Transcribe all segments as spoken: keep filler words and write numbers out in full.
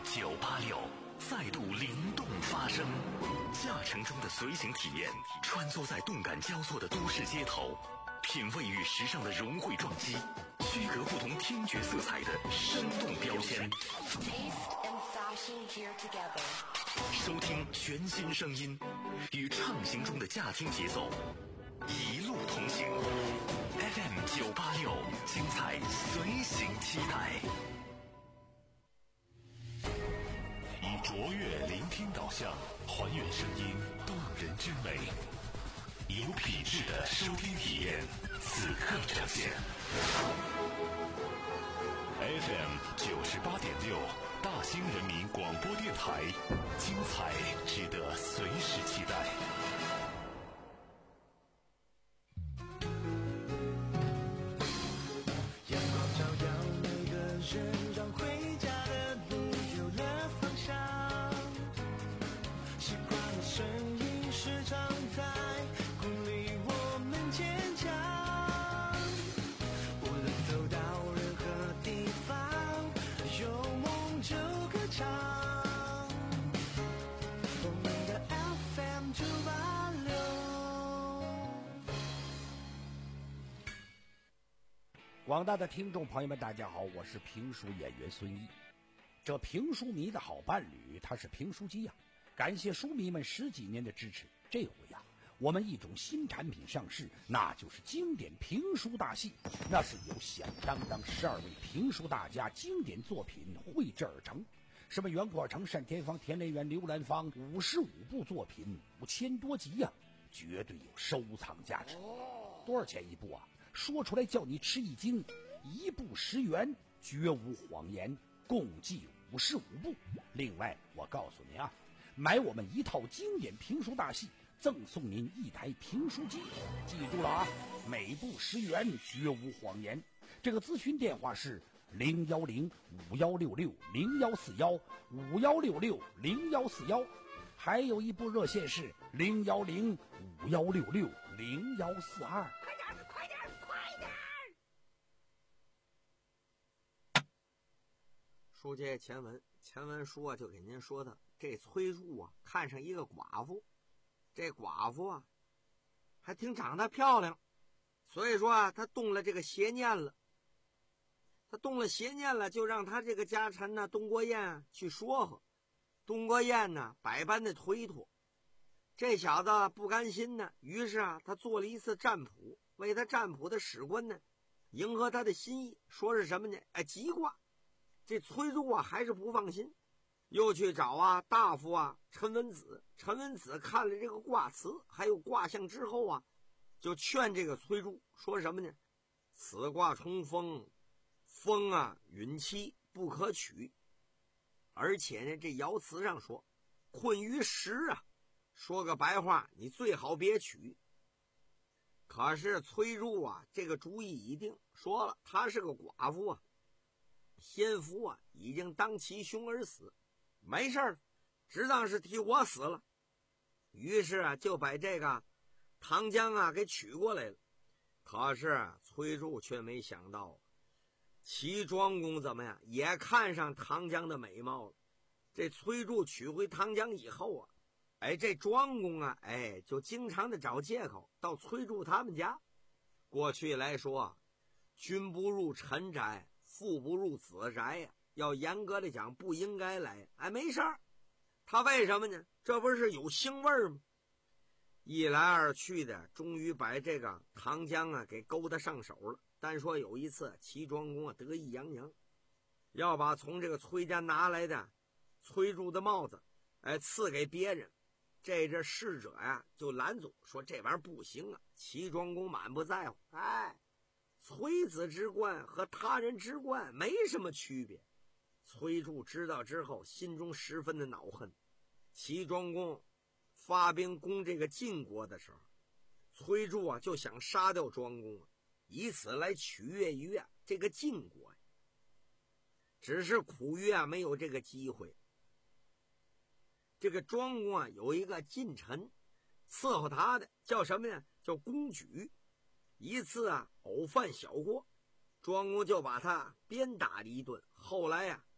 九八六再度灵动发声，驾乘中的随行体验，穿梭在动感交错的都市街头，品味与时尚的融汇撞击，区隔不同听觉色彩的生动标签。收听全新声音，与畅行中的驾听节奏一路同行。F M 九八六，精彩随行期待。以卓越聆听导向，还原声音动人之美，有品质的收听体验，此刻呈现。F M 九十八点六，大兴人民广播电台，精彩值得随时期待。 阳光照耀每个人，让回家的路有了方向。习惯的声音时常在鼓励我们坚强。无论走到任何地方，有梦就歌唱。我们的 F M 九八六。 广大的听众朋友们，大家好，我是评书演员孙一。这评书迷的好伴侣，他是评书机呀、啊。感谢书迷们十几年的支持，这回呀、啊，我们一种新产品上市，那就是经典评书大戏。那是由响当当十二位评书大家经典作品绘制而成，什么袁阔成、单田芳、田连元、刘兰芳，五十五部作品，五千多集呀、啊，绝对有收藏价值。多少钱一部啊？说出来叫你吃一惊，一部十元，绝无谎言，共计五十五部。另外我告诉你啊，买我们一套经典评书大戏，赠送您一台评书机。记住了啊，每部十元，绝无谎言。这个咨询电话是零幺零五幺六六零幺四幺五幺六六零幺四幺，还有一部热线是零幺零五幺六六零幺四二。 快点，快点，快点！ 书接前文，前文书啊就给您说的，这崔入啊看上一个寡妇，这寡妇啊还挺长得漂亮，所以说啊他动了这个邪念了。他动了邪念了，就让他这个家臣呢东郭燕啊去说和。东郭燕呢百般的推脱，这小子不甘心呢，于是啊他做了一次占卜，为他占卜的史官呢迎合他的心意，说是什么呢？哎，吉卦。这崔入啊还是不放心，又去找啊大夫啊陈文子。陈文子看了这个卦辞还有卦象之后啊，就劝这个崔入说什么呢？此卦冲风，风啊允期不可取，而且呢这爻辞上说困于时啊，说个白话，你最好别取。可是崔入啊这个主意已定，说了他是个寡妇啊，先夫啊已经当其兄而死，没事了，只当是替我死了。于是啊就把这个唐江啊给娶过来了。可是啊崔入却没想到，齐庄公怎么样也看上唐江的美貌了。这崔入娶回唐江以后啊，哎这庄公啊哎就经常的找借口到崔入他们家。过去来说啊，君不入臣宅，父不入子宅呀，要严格的讲不应该来。哎，没事儿，他为什么呢？这不是有腥味儿吗？一来二去的，终于把这个唐江啊给勾搭上手了。但说有一次齐庄公啊得意洋洋，要把从这个崔家拿来的崔入的帽子哎赐给别人，这这侍者呀就拦阻说这玩意儿不行啊。齐庄公满不在乎，哎崔子之冠和他人之冠没什么区别。崔入知道之后，心中十分的恼恨。齐庄公发兵攻这个晋国的时候，崔入啊就想杀掉庄公啊，以此来取悦于啊这个晋国。只是苦于啊没有这个机会。这个庄公啊有一个近臣伺候他的，叫什么呢？叫公举。一次啊偶犯小过，庄公就把他鞭打了一顿。后来啊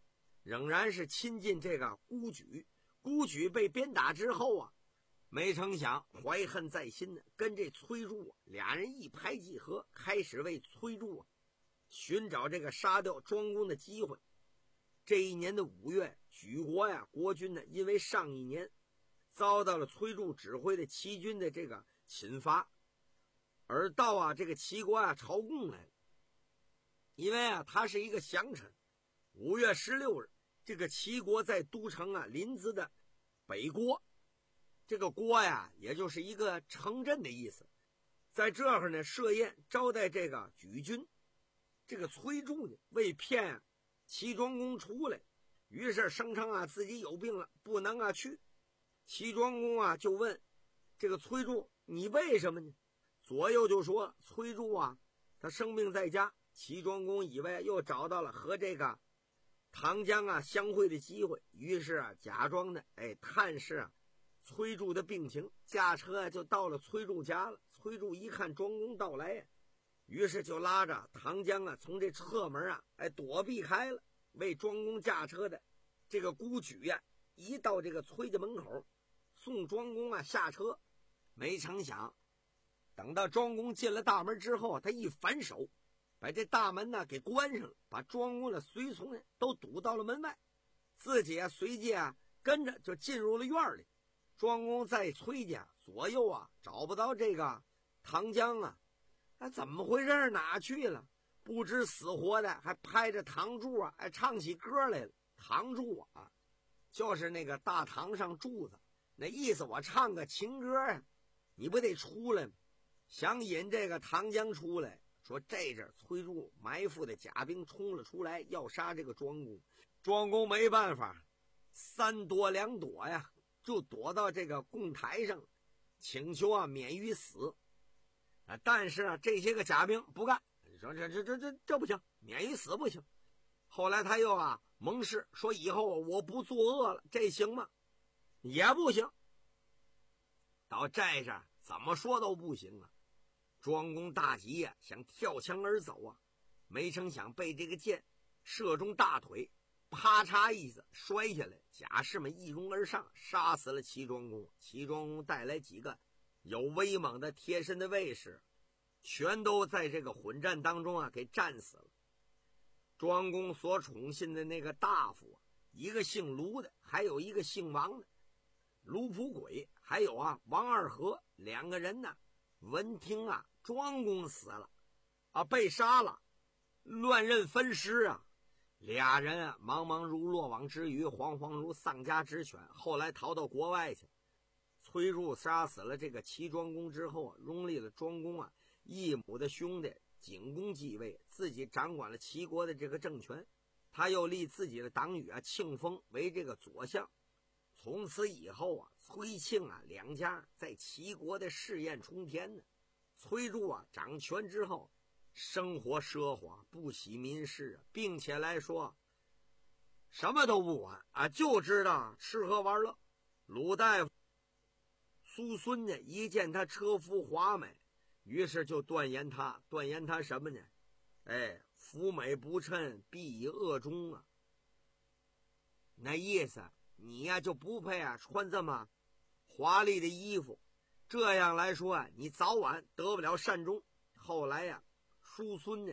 仍然是亲近这个孤举。孤举被鞭打之后啊，没成想怀恨在心呢，跟这崔杼啊俩人一拍即合，开始为崔杼啊寻找这个杀掉庄公的机会。这一年的五月，举国呀国军呢，因为上一年遭到了崔杼指挥的齐军的这个侵伐，而到啊这个齐国啊朝贡来了。因为啊他是一个降臣，五月十六日，这个齐国在都城啊临淄的北郭，这个郭呀也就是一个城镇的意思，在这儿呢设宴招待这个举军。这个崔杼呢为骗齐庄公出来，于是声称啊自己有病了，不能啊去。齐庄公啊就问这个崔杼，你为什么呢？左右就说崔杼啊他生病在家。齐庄公以为又找到了和这个唐江啊相会的机会，于是啊假装的哎探视啊崔杼的病情，驾车啊就到了崔杼家了。崔杼一看庄公到来呀，于是就拉着唐江啊从这侧门啊哎躲避开了。为庄公驾车的这个孤举呀、啊，一到这个崔家门口送庄公啊下车，没成想等到庄公进了大门之后，他一反手把这大门呢给关上了，把庄公的随从呢都堵到了门外，自己啊随即啊跟着就进入了院里。庄公在崔家左右啊找不到这个唐江啊，他怎么回事？哪去了？不知死活的，还拍着堂柱啊，还唱起歌来了。堂柱啊，就是那个大堂上柱子，那意思我唱个情歌啊，你不得出来吗？想引这个唐江出来。说这阵崔杼埋伏的甲兵冲了出来，要杀这个庄公。庄公没办法，三躲两躲呀，就躲到这个供台上，请求啊免于死。啊，但是啊这些个甲兵不干，说这这这这这不行，免于死不行。后来他又啊盟誓说以后我不作恶了，这行吗？也不行。到这阵怎么说都不行啊。庄公大急呀、啊，想跳墙而走啊，没成想被这个箭射中大腿，啪嚓一子摔下来，甲士们一拥而上，杀死了齐庄公。齐庄公带来几个有威猛的贴身的卫士，全都在这个混战当中啊给战死了。庄公所宠信的那个大夫啊，一个姓卢的，还有一个姓王的，卢普轨，还有啊王二和，两个人呢闻听啊庄公死了啊，被杀了，乱刃分尸啊，俩人啊茫茫如落网之鱼，惶惶如丧家之犬，后来逃到国外去。崔杼杀死了这个齐庄公之后啊，拥立了庄公啊异母的兄弟景公继位，自己掌管了齐国的这个政权。他又立自己的党羽啊庆丰为这个左相。从此以后啊，崔庆啊两家在齐国的事业冲天呢。崔杼啊掌权之后，生活奢华，不喜民事啊，并且来说什么都不管啊，就知道吃喝玩乐。鲁大夫苏孙呢一见他车夫华美，于是就断言他断言他什么呢？哎，福美不称，必以恶终啊。那意思你呀就不配啊穿这么华丽的衣服，这样来说啊，你早晚得不了善终。后来呀、啊，叔孙呢，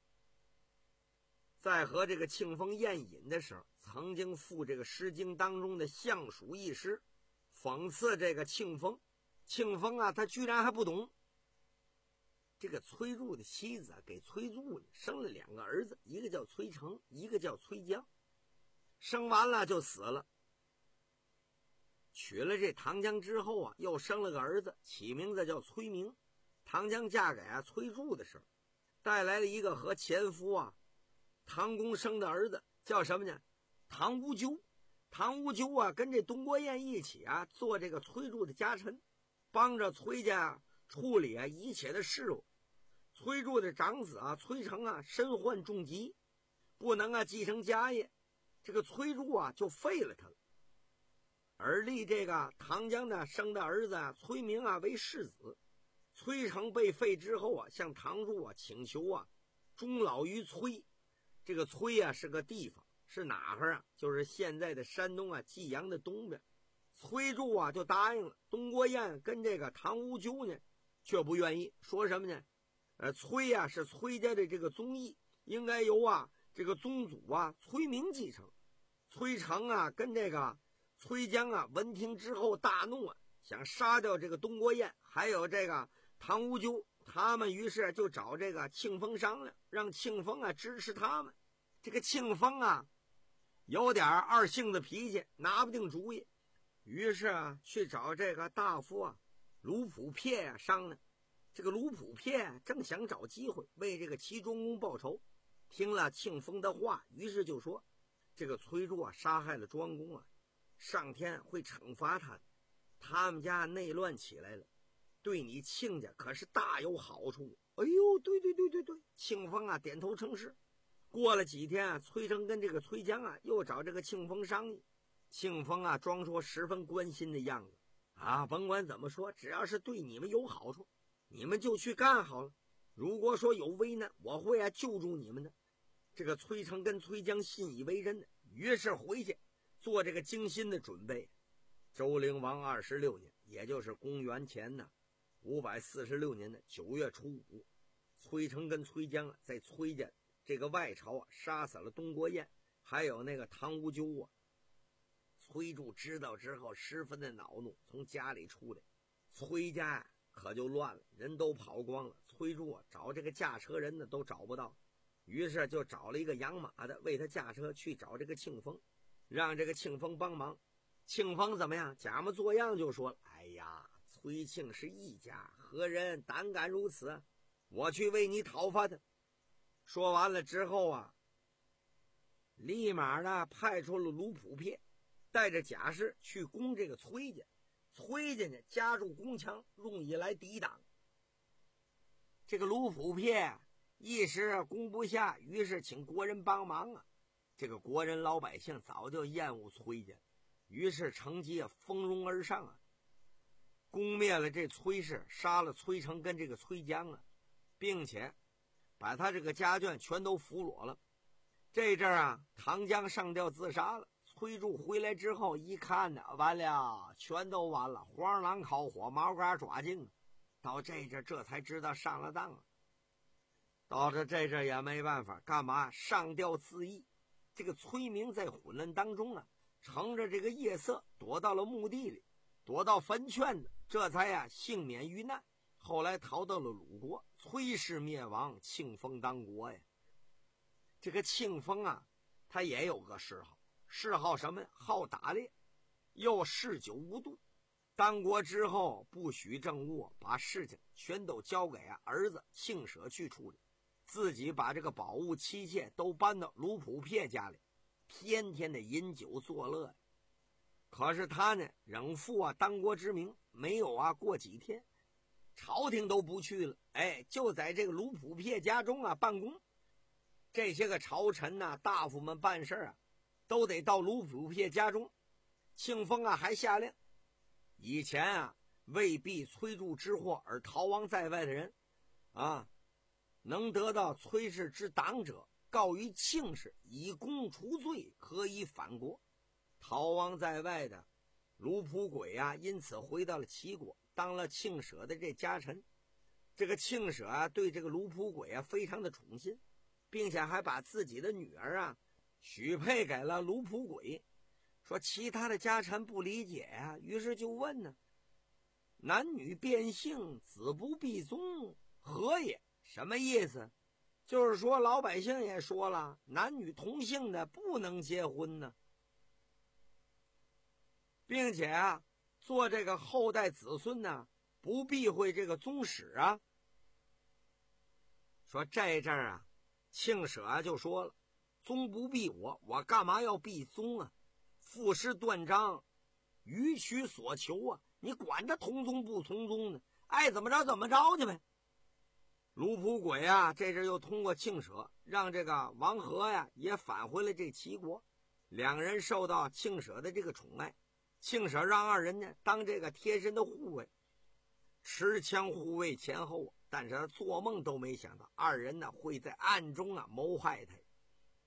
在和这个庆丰宴饮的时候，曾经赋这个《诗经》当中的相属一诗，讽刺这个庆丰。庆丰啊，他居然还不懂。这个崔杼的妻子啊，给崔杼生了两个儿子，一个叫崔成，一个叫崔江。生完了就死了。娶了这唐江之后啊，又生了个儿子，起名字叫崔明。唐江嫁给啊崔杼的时候，带来了一个和前夫啊唐公生的儿子，叫什么呢？唐无咎。唐无咎啊，跟这东郭偃一起啊做这个崔杼的家臣，帮着崔家处理啊一切的事务。崔杼的长子啊崔成啊身患重疾，不能啊继承家业，这个崔杼啊就废了他了。而立这个唐江呢生的儿子啊崔明啊为世子。崔成被废之后啊，向唐杼啊请求啊终老于崔。这个崔啊是个地方， 是哪儿啊？就是现在的山东啊济阳的东边。崔杼啊就答应了，东郭堰跟这个唐无咎呢却不愿意，说什么呢？呃，崔啊是崔家的这个宗义，应该由啊这个宗祖啊崔明继承。崔成啊跟这个崔江啊闻听之后大怒啊，想杀掉这个东郭堰还有这个唐无咎。他们于是就找这个庆丰商量，让庆丰啊支持他们。这个庆丰啊有点二性子脾气，拿不定主意，于是啊去找这个大夫啊卢普撇啊商量。这个卢普撇正想找机会为这个齐庄公报仇，听了庆丰的话，于是就说这个崔杼啊杀害了庄公啊，上天会惩罚他的，他们家内乱起来了，对你亲家可是大有好处。哎呦，对对对对对，庆丰啊点头称是。过了几天啊，崔成跟这个崔江啊又找这个庆丰商议。庆丰啊装出十分关心的样子啊，甭管怎么说，只要是对你们有好处，你们就去干好了。如果说有危难，我会啊救助你们的。这个崔成跟崔江信以为真的，于是回去做这个精心的准备。周灵王二十六年，也就是公元前呢五百四十六年的九月初五，崔成跟崔江啊在崔家这个外巢啊杀死了东郭堰还有那个唐无咎啊。崔杼知道之后十分的恼怒，从家里出来，崔家可就乱了，人都跑光了。崔杼啊找这个驾车人呢都找不到，于是就找了一个养马的为他驾车去找这个庆丰，让这个庆丰帮忙。庆丰怎么样？假模作样就说了：“哎呀，崔庆是一家，何人胆敢如此？我去为你讨伐他。”说完了之后啊，立马呢派出了卢普撇，带着甲士去攻这个崔家。崔家呢加筑宫墙，用以来抵挡。这个卢普撇一时攻不下，于是请国人帮忙啊。这个国人老百姓早就厌恶崔家，于是乘机啊蜂拥而上啊，攻灭了这崔氏，杀了崔成跟这个崔江啊，并且把他这个家眷全都俘虏了。这阵啊，唐江上吊自杀了。崔杼回来之后一看呢，完了，全都完了，黄狼烤火，毛嘎抓净啊！到这阵这才知道上了当啊。到这这阵也没办法，干嘛上吊自缢？这个崔明在混乱当中啊，乘着这个夜色躲到了墓地里，躲到坟圈子，这才呀、啊、幸免于难。后来逃到了鲁国，崔氏灭亡，庆丰当国呀。这个庆丰啊，他也有个嗜好，嗜好什么呀？好打猎，又嗜酒无度。当国之后不许政务，把事情全都交给啊儿子庆舍去处理，自己把这个宝物妻妾都搬到卢普撇家里，天天的饮酒作乐呀。可是他呢，仍负啊当国之名，没有啊过几天，朝廷都不去了，哎，就在这个卢普撇家中啊办公。这些个朝臣呐、啊、大夫们办事啊，都得到卢普撇家中。庆丰啊还下令，以前啊为避崔杼之祸而逃亡在外的人啊，能得到崔氏之党者，告于庆氏，以功除罪，可以反国。逃亡在外的卢普轨啊，因此回到了齐国，当了庆舍的这家臣。这个庆舍啊，对这个卢普轨啊非常的宠信，并且还把自己的女儿啊许配给了卢普轨。说其他的家臣不理解啊，于是就问呢：男女变性，子不必宗，何也？什么意思？就是说老百姓也说了，男女同性的不能结婚呢，并且啊做这个后代子孙呢不避讳这个宗室啊。说这阵儿啊，庆舍啊就说了：宗不避我，我干嘛要避宗啊？父师断章，予取所求啊！你管他同宗不同宗呢，爱怎么着怎么着去呗。卢普轨啊，这阵又通过庆舍，让这个王和呀也返回了这齐国，两人受到庆舍的这个宠爱。庆舍让二人呢当这个贴身的护卫，持枪护卫前后，但是他做梦都没想到二人呢会在暗中啊谋害他。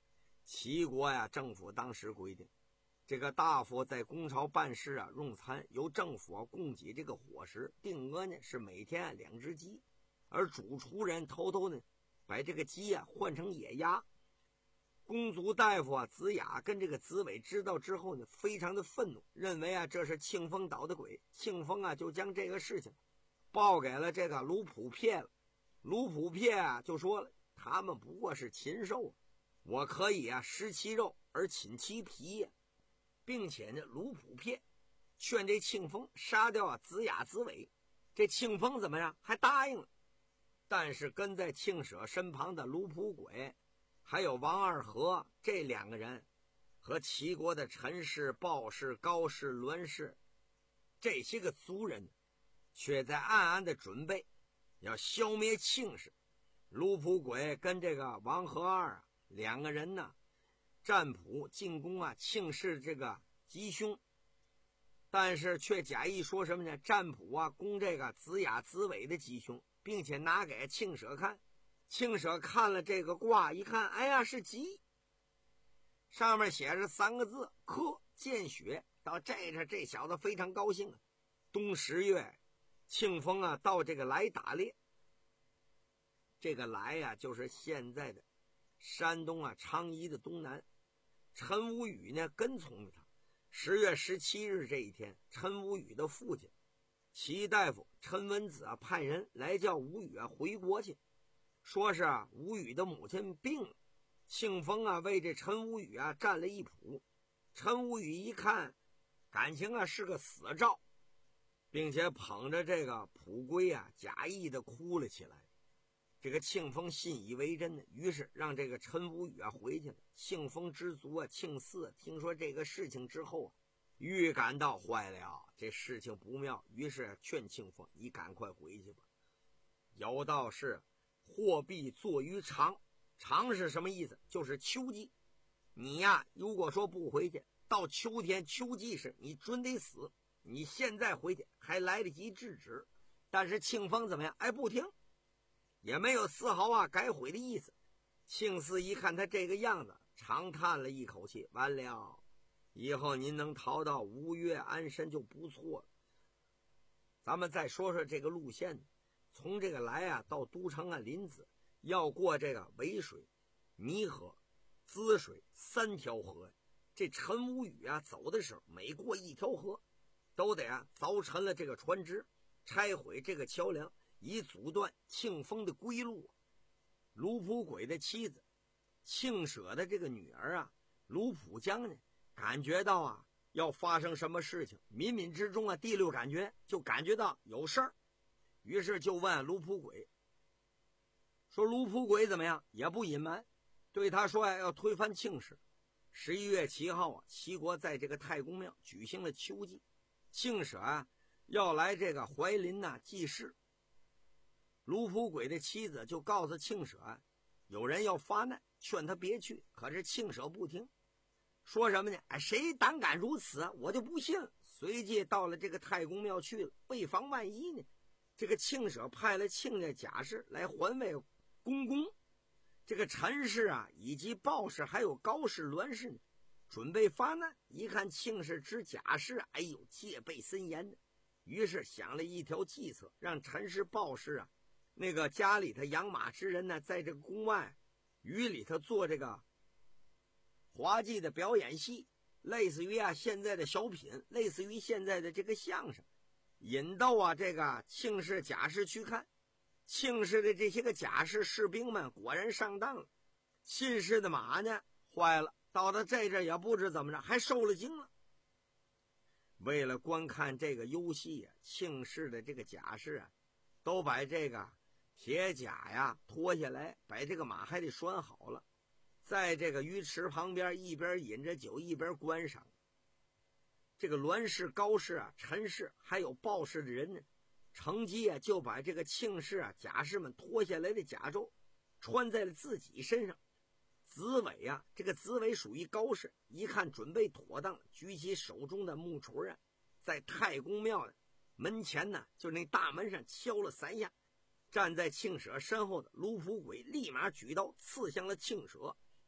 齐国呀，政府当时规定，这个大夫在宫朝办事啊，用餐由政府啊供给这个伙食，定额呢是每天啊两只鸡，而主厨人偷偷呢把这个鸡啊换成野鸭。公族大夫啊子雅跟这个子伟知道之后呢，非常的愤怒，认为啊这是庆丰捣的鬼。庆丰啊就将这个事情报给了这个卢普撇了。卢普撇啊就说了，他们不过是禽兽，我可以啊食其肉而寝其皮呀。并且呢，卢普撇劝这庆丰杀掉啊子雅子伟。这庆丰怎么样？还答应了。但是跟在庆舍身旁的卢普轨还有王二和这两个人，和齐国的陈氏、鲍氏、高氏、栾氏这些个族人，却在暗暗的准备要消灭庆氏。卢普轨跟这个王和二啊两个人呢，占卜进攻啊庆氏这个吉凶，但是却假意说什么呢？占卜啊攻这个子雅子伟的吉凶，并且拿给庆舍看。庆舍看了这个卦，一看，哎呀，是吉，上面写着三个字克见血。到这这这小子非常高兴啊。冬十月，庆丰啊到这个来打猎。这个来呀、啊、就是现在的山东啊昌邑的东南。陈无宇呢跟从着他。十月十七日这一天，陈无宇的父亲齐大夫陈文子啊派人来叫吴宇啊回国去，说是啊吴宇的母亲病了。庆丰啊为这陈无宇啊占了一谱。陈无宇一看，感情啊是个死兆，并且捧着这个蒲龟啊假意的哭了起来。这个庆丰信以为真的，于是让这个陈无宇啊回去了。庆丰之族啊庆嗣听说这个事情之后啊，预感到坏了，这事情不妙，于是劝庆丰你赶快回去吧。有道是货币作于长，长是什么意思？就是秋季。你呀如果说不回去，到秋天秋季时你准得死。你现在回去还来得及制止。但是庆丰怎么样？哎，不听，也没有丝毫啊改悔的意思。庆嗣一看他这个样子，长叹了一口气，完了，以后您能逃到吴越安身就不错了。咱们再说说这个路线，从这个来啊到都城啊临淄，要过这个渭水、弥河、滋水三条河。这陈无宇啊走的时候，每过一条河都得啊凿沉了这个船只，拆毁这个桥梁，以阻断庆丰的归路。卢普轨的妻子庆舍的这个女儿啊卢普江呢，感觉到啊要发生什么事情，冥冥之中啊第六感觉就感觉到有事儿，于是就问卢普轨，说卢普轨怎么样？也不隐瞒，对他说呀、啊、要推翻庆氏。十一月七号啊，齐国在这个太公庙举行了秋祭，庆舍啊要来这个怀林呐、啊、祭祀。卢普轨的妻子就告诉庆舍啊，有人要发难，劝他别去。可是庆舍不听，说什么呢？哎，谁胆敢如此，我就不信了。随即到了这个太公庙去了，为防万一呢，这个庆舍派了庆家贾氏来环卫公公。这个陈氏啊以及鲍氏还有高氏、栾氏呢，准备发难。一看庆氏之贾氏，哎呦，戒备森严的，于是想了一条计策，让陈氏、鲍氏啊那个家里头养马之人呢，在这个宫外雨里头做这个滑稽的表演戏，类似于啊现在的小品，类似于现在的这个相声，引导啊这个庆氏贾氏去看。庆氏的这些个贾氏士兵们果然上当了，庆氏的马呢坏了，到了这阵也不知怎么着还受了惊了。为了观看这个游戏啊，庆氏的这个贾氏啊都把这个铁甲呀脱下来，把这个马还得拴好了，在这个鱼池旁边一边饮着酒一边观赏。这个栾氏、高氏啊、陈氏还有鲍氏的人呢，乘机啊就把这个庆氏啊贾氏们脱下来的甲胄穿在了自己身上。子伟啊，这个子伟属于高氏，一看准备妥当，举起手中的木锤啊，在太公庙的门前呢，就那大门上敲了三下。站在庆舍身后的卢普轨立马举刀刺向了庆舍。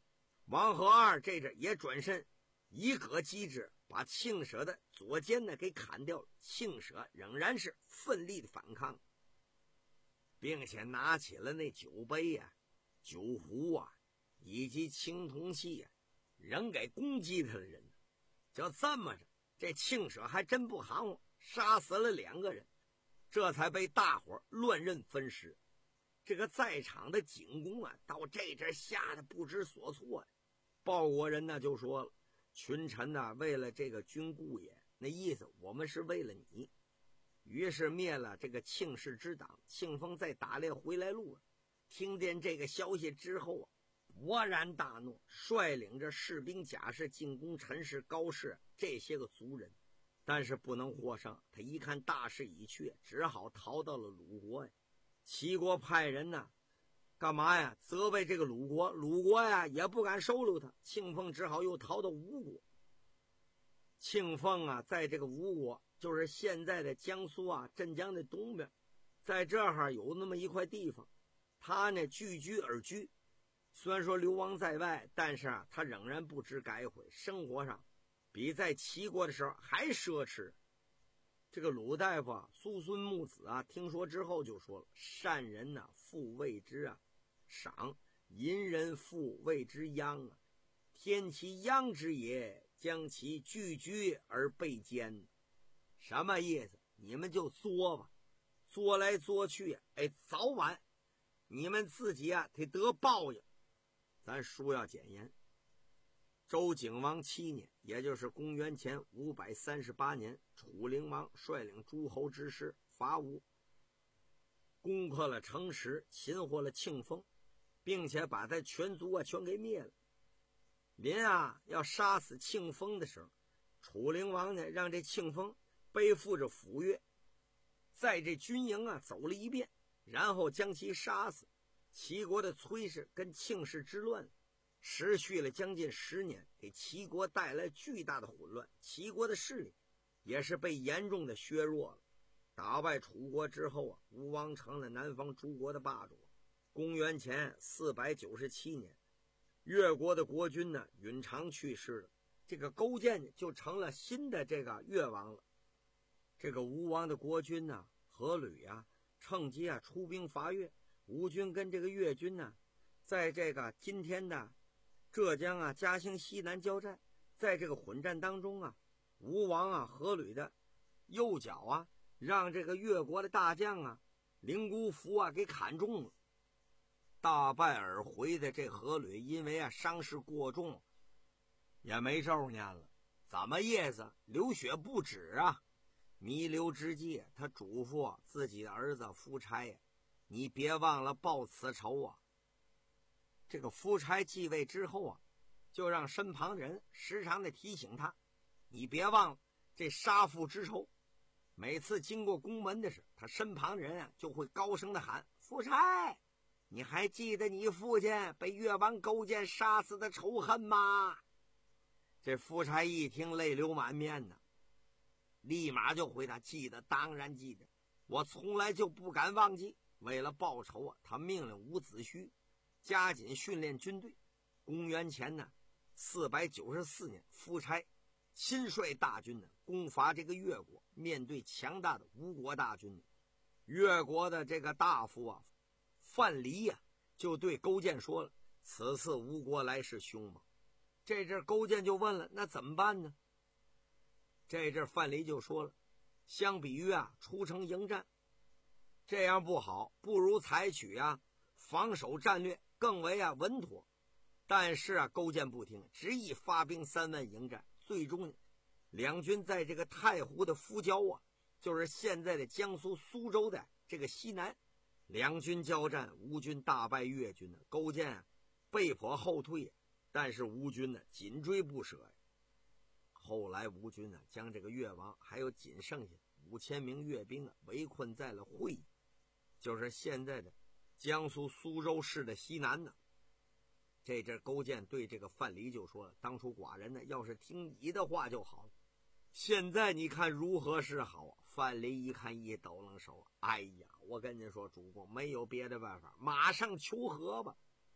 王和二这阵也转身一个击之，把庆舍的左肩呢给砍掉了。庆舍仍然是奋力的反抗，并且拿起了那酒杯呀、啊、酒壶啊以及青铜器啊，扔给攻击他的人。就这么着，这庆舍还真不含糊，杀死了两个人，这才被大伙乱认分尸。这个在场的景公啊，到这阵吓得不知所措呀、啊。报国人呢就说了，群臣呢、啊、为了这个君故也，那意思我们是为了你。于是灭了这个庆氏之党。庆丰在打猎回来路上，听见这个消息之后啊，勃然大怒，率领着士兵甲士进攻陈氏、高氏这些个族人，但是不能获胜。他一看大势已去，只好逃到了鲁国呀。齐国派人呢干嘛呀？责备这个鲁国，鲁国呀也不敢收留他。庆丰只好又逃到吴国。庆丰啊，在这个吴国，就是现在的江苏啊镇江的东边，在这儿有那么一块地方，他呢聚居而居。虽然说流亡在外，但是啊，他仍然不知改悔，生活上比在齐国的时候还奢侈。这个鲁大夫啊，苏孙木子啊，听说之后就说了：善人呐、啊，复谓之啊赏；淫人复谓之殃啊。天其殃之也，将其聚居而被奸。什么意思？你们就作吧，作来作去，哎，早晚你们自己啊得得报应。咱书要简言。周景王七年，也就是公元前五百三十八年，楚灵王率领诸侯之师伐吴，攻克了城池，擒获了庆丰，并且把他全族啊全给灭了。临啊要杀死庆丰的时候，楚灵王呢让这庆丰背负着斧钺，在这军营啊走了一遍，然后将其杀死。齐国的崔氏跟庆氏之乱持续了将近十年，给齐国带来巨大的混乱，齐国的势力也是被严重的削弱了。打败楚国之后啊，吴王成了南方诸国的霸主。公元前四百九十七年，越国的国君呢允常去世了，这个勾践就成了新的这个越王了。这个吴王的国君呢阖闾啊，趁机啊出兵伐越。吴军跟这个越军呢，在这个今天的浙江啊嘉兴西南交战，在这个混战当中啊，吴王啊阖闾的右脚啊，让这个越国的大将啊灵姑伏啊给砍中了。大败而回的这阖闾，因为啊伤势过重，也没咒念了。怎么意思？流血不止啊！弥留之际，他嘱咐自己的儿子夫差呀，你别忘了报此仇啊！这个夫差继位之后啊，就让身旁人时常的提醒他，你别忘了这杀父之仇。每次经过宫门的时候，他身旁人啊就会高声的喊：夫差，你还记得你父亲被越王勾践杀死的仇恨吗？这夫差一听泪流满面呢，立马就回答：记得，当然记得，我从来就不敢忘记。为了报仇啊，他命令伍子胥加紧训练军队。公元前呢四百九十四年，夫差亲率大军呢攻伐这个越国。面对强大的吴国大军，越国的这个大夫啊范蠡呀、啊、就对勾践说了：此次吴国来势凶猛。这阵勾践就问了：那怎么办呢？这阵范蠡就说了：相比于啊出城迎战，这样不好，不如采取啊防守战略，更为啊稳妥。但是啊勾践不听，执意发兵三万迎战。最终两军在这个太湖的夫郊啊，就是现在的江苏苏州的这个西南，两军交战，吴军大败越军呢。勾践啊被迫后退，但是吴军呢紧追不舍。后来吴军呢将这个越王还有仅剩下五千名越兵啊围困在了会稽，就是现在的江苏苏州市的西南呢。这阵勾践对这个范蠡就说了：当初寡人呢要是听你的话就好了，现在你看如何是好啊？范蠡一看一抖楞手，哎呀，我跟您说主公，没有别的办法，马上求和吧。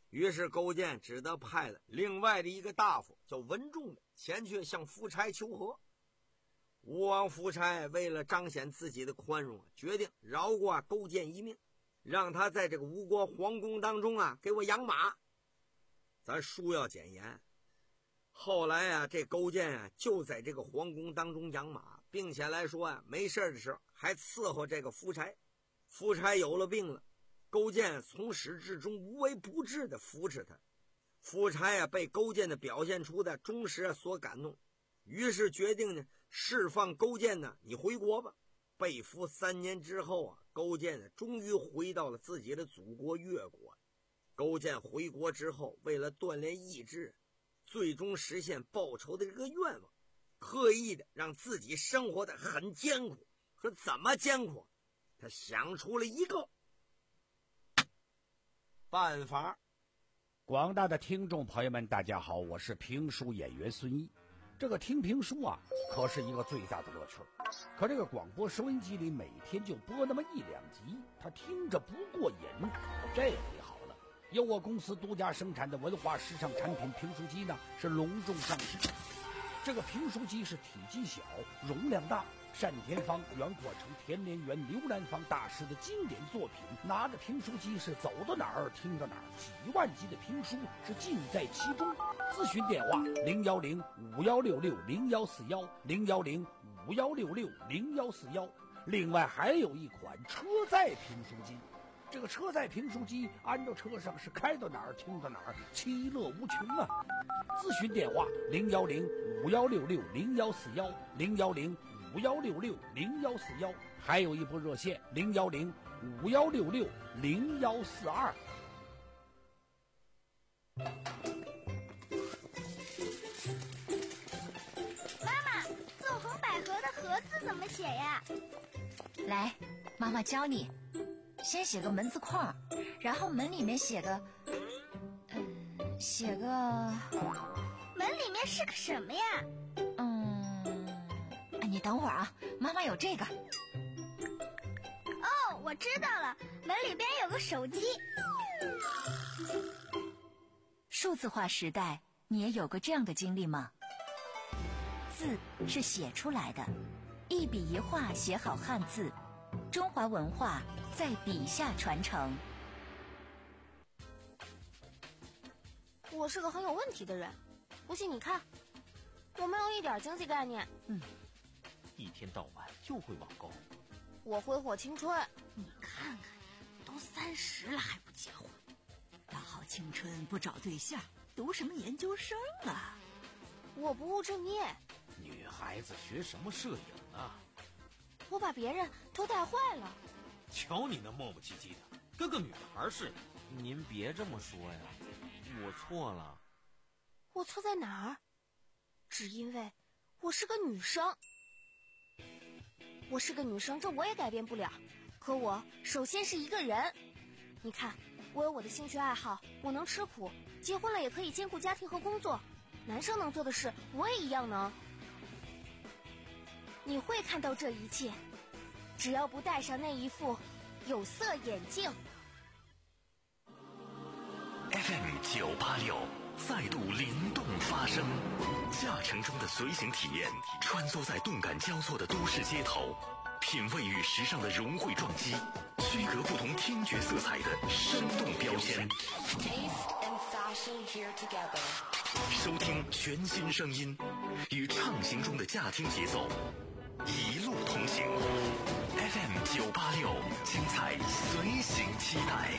于是勾践只得派了另外的一个大夫叫文仲的前去向夫差求和。吴王夫差为了彰显自己的宽容，决定饶过勾践一命，让他在这个吴国皇宫当中啊给我养马。咱书要简言，后来啊这勾践啊就在这个皇宫当中养马，并且来说啊没事的时候还伺候这个夫差。夫差有了病了，勾践从始至终无微不至的扶持他。夫差啊被勾践的表现出的忠实啊所感动，于是决定呢释放勾践呢，你回国吧。被俘三年之后啊，勾践呢终于回到了自己的祖国越国。勾践回国之后，为了锻炼意志，最终实现报仇的这个愿望，刻意的让自己生活的很艰苦。说怎么艰苦？他想出了一个办法。 广大的听众朋友们，大家好，我是评书演员孙毅。这个听评书啊，可是一个最大的乐趣。可这个广播收音机里每天就播那么一两集，他听着不过瘾。这回好了，由我公司独家生产的文化时尚产品评书机呢，是隆重上市。这个评书机是体积小，容量大，单田芳、袁阔成、田连元、刘兰芳大师的经典作品。拿着评书机是走到哪儿听到哪儿，几万集的评书是尽在其中。咨询电话零幺零五幺六六零幺四幺零幺零五幺六六零幺四幺。另外还有一款车载评书机。这个车载评书机安到车上是开到哪儿听到哪儿，其乐无穷啊！咨询电话零幺零五幺六六零幺四幺零幺零五幺六六零幺四幺，还有一部热线零幺零五幺六六零幺四二。 妈妈，纵横捭阖的阖字怎么写呀？ 来，妈妈教你。先写个门字框，然后门里面写个，嗯，写个门里面是个什么呀？ 嗯，你等会儿啊，妈妈有这个。 哦，我知道了，门里边有个手机。 数字化时代，你也有过这样的经历吗？字是写出来的，一笔一画写好汉字，中华文化在笔下传承。 我是个很有问题的人，不信你看，我没有一点经济概念。 嗯，一天到晚就会网购。 我挥霍青春，你看看，都三十了还不结婚。 大好青春不找对象，读什么研究生啊？ 我不务正业。 女孩子学什么摄影啊？ 我把别人都带坏了。 瞧你那磨磨唧唧的，跟个女孩似的。您别这么说呀，我错了。 我错在哪儿？只因为我是个女生。我是个女生，这我也改变不了。可我首先是一个人。你看，我有我的兴趣爱好，我能吃苦，结婚了也可以兼顾家庭和工作。男生能做的事，我也一样能。你会看到这一切，只要不戴上那一副有色眼镜。 F M 九八六再度灵动发声，驾乘中的随行体验，穿梭在动感交错的都市街头，品味与时尚的融汇撞击，区隔不同听觉色彩的生动标签。收听全新声音，与畅行中的驾听节奏，一路同行。F M 九八六，精彩随行期待。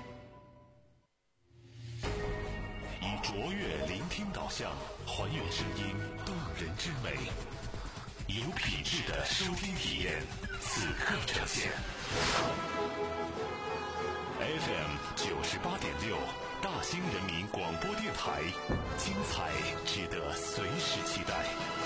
以卓越聆听导向，还原声音动人之美，以有品质的收听体验，此刻呈现。F M 九十八点六，大兴人民广播电台，精彩值得随时期待。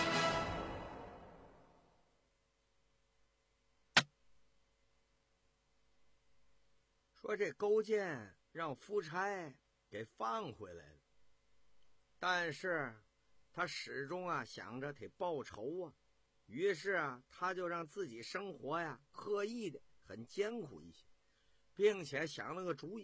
说这勾践让夫差给放回来了，但是他始终啊想着得报仇啊，于是啊他就让自己生活呀刻意的很艰苦一些，并且想了个主意，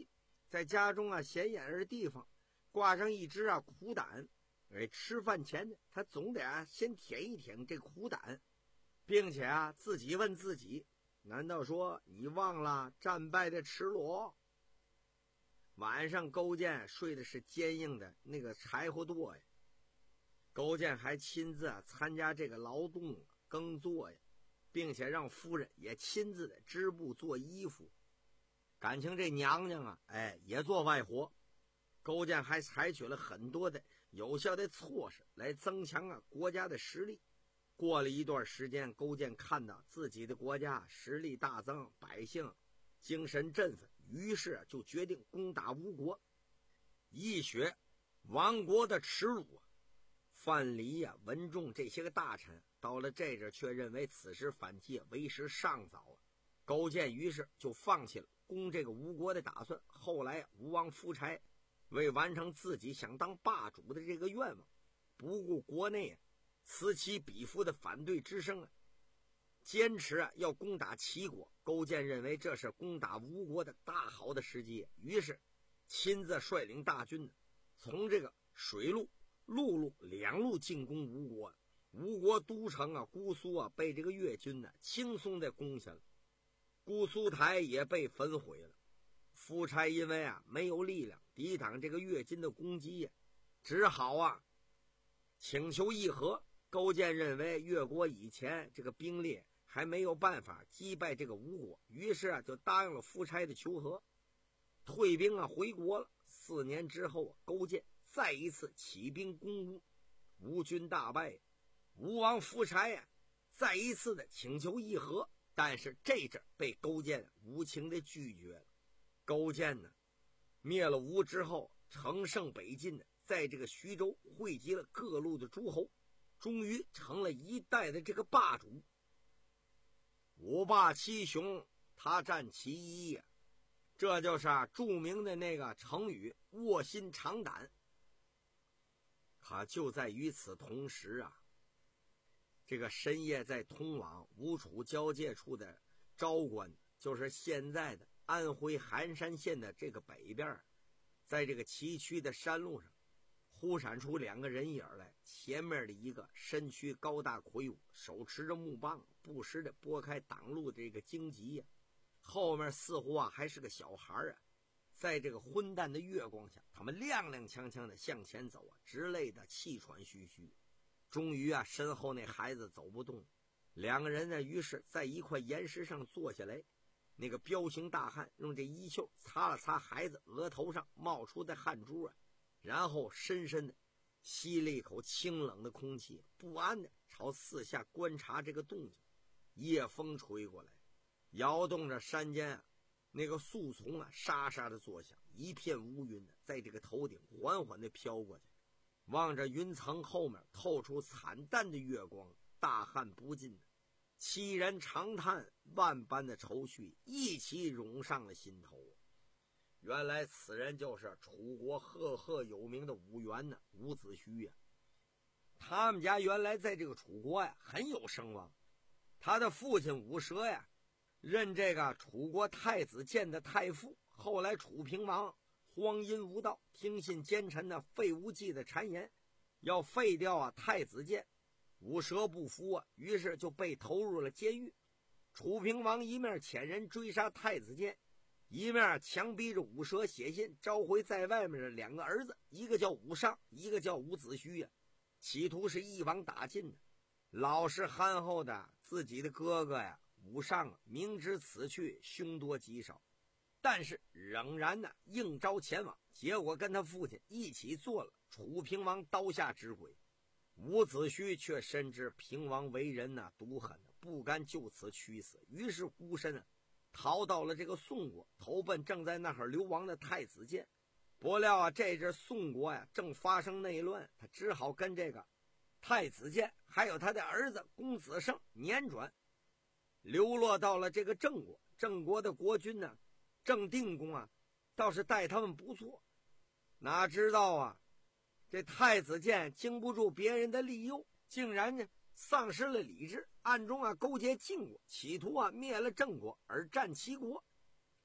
在家中啊显眼的地方挂上一只啊苦胆，哎，吃饭前呢，他总得啊先舔一舔这苦胆，并且啊自己问自己，难道说你忘了战败的耻辱？晚上勾践睡的是坚硬的那个柴火垛呀，勾践还亲自啊参加这个劳动耕作呀，并且让夫人也亲自的织布做衣服。感情这娘娘啊，哎，也做外活。勾践还采取了很多的有效的措施来增强啊国家的实力。过了一段时间，勾践看到自己的国家实力大增，百姓精神振奋，于是就决定攻打吴国，一雪亡国的耻辱啊！范蠡呀、文仲这些个大臣到了这阵，却认为此时反击为时尚早啊。勾践于是就放弃了攻这个吴国的打算。后来吴王夫差为完成自己想当霸主的这个愿望，不顾国内啊此起彼伏的反对之声啊，坚持啊要攻打齐国。勾践认为这是攻打吴国的大好的时机，于是亲自率领大军呢，从这个水路、陆路两路进攻吴国。吴国都城啊姑苏啊被这个越军呢轻松的攻下了，姑苏台也被焚毁了。夫差因为啊没有力量抵挡这个越军的攻击呀，只好啊请求议和。勾践认为越国以前这个兵力还没有办法击败这个吴国，于是啊就答应了夫差的求和，退兵啊回国了。四年之后啊，勾践再一次起兵攻吴，吴军大败。吴王夫差呀、啊、再一次的请求议和，但是这阵被勾践无情的拒绝了。勾践呢灭了吴之后，乘胜北进的，在这个徐州汇集了各路的诸侯，终于成了一代的这个霸主。五霸七雄，他占其一呀、啊，这就是啊著名的那个成语卧薪尝胆。可就在与此同时啊，这个深夜在通往吴楚交界处的昭关，就是现在的安徽含山县的这个北边，在这个崎岖的山路上忽闪出两个人影来。前面的一个身躯高大魁梧，手持着木棒，不时的拨开挡路的这个荆棘呀、啊。后面似乎啊还是个小孩啊。在这个昏淡的月光下，他们踉踉跄跄的向前走啊，直累得气喘吁吁。终于啊，身后那孩子走不动，两个人呢，于是在一块岩石上坐下来。那个彪形大汉用这衣袖擦了擦孩子额头上冒出的汗珠啊，然后深深的吸了一口清冷的空气，不安的朝四下观察这个动静。夜风吹过来，摇动着山间啊那个树丛啊沙沙的作响，一片乌云的在这个头顶缓缓的飘过去。望着云层后面透出惨淡的月光，大汉不禁的凄然长叹，万般的愁绪一起涌上了心头。原来此人就是楚国赫赫有名的武元呢，伍子胥呀。他们家原来在这个楚国呀很有声望，他的父亲伍蛇呀任这个楚国太子建的太傅，后来楚平王荒淫无道，听信奸臣的费无忌的谗言，要废掉啊太子建。伍蛇不服啊，于是就被投入了监狱。楚平王一面遣人追杀太子建，一面强逼着伍蛇写信召回在外面的两个儿子，一个叫伍尚，一个叫伍子胥呀、啊，企图是一网打尽的。老实憨厚的自己的哥哥呀，伍尚明知此去凶多吉少，但是仍然呢应召前往，结果跟他父亲一起做了楚平王刀下之鬼。伍子胥却深知平王为人呢、啊、毒狠，不甘就此屈死，于是孤身啊逃到了这个宋国，投奔正在那儿流亡的太子建。不料啊这阵宋国呀正发生内乱，他只好跟这个太子建还有他的儿子公子胜辗转流落到了这个郑国。郑国的国君呢郑定公啊倒是待他们不错，哪知道啊这太子建经不住别人的利诱，竟然呢丧失了理智，暗中啊勾结晋国，企图啊灭了郑国而占齐国。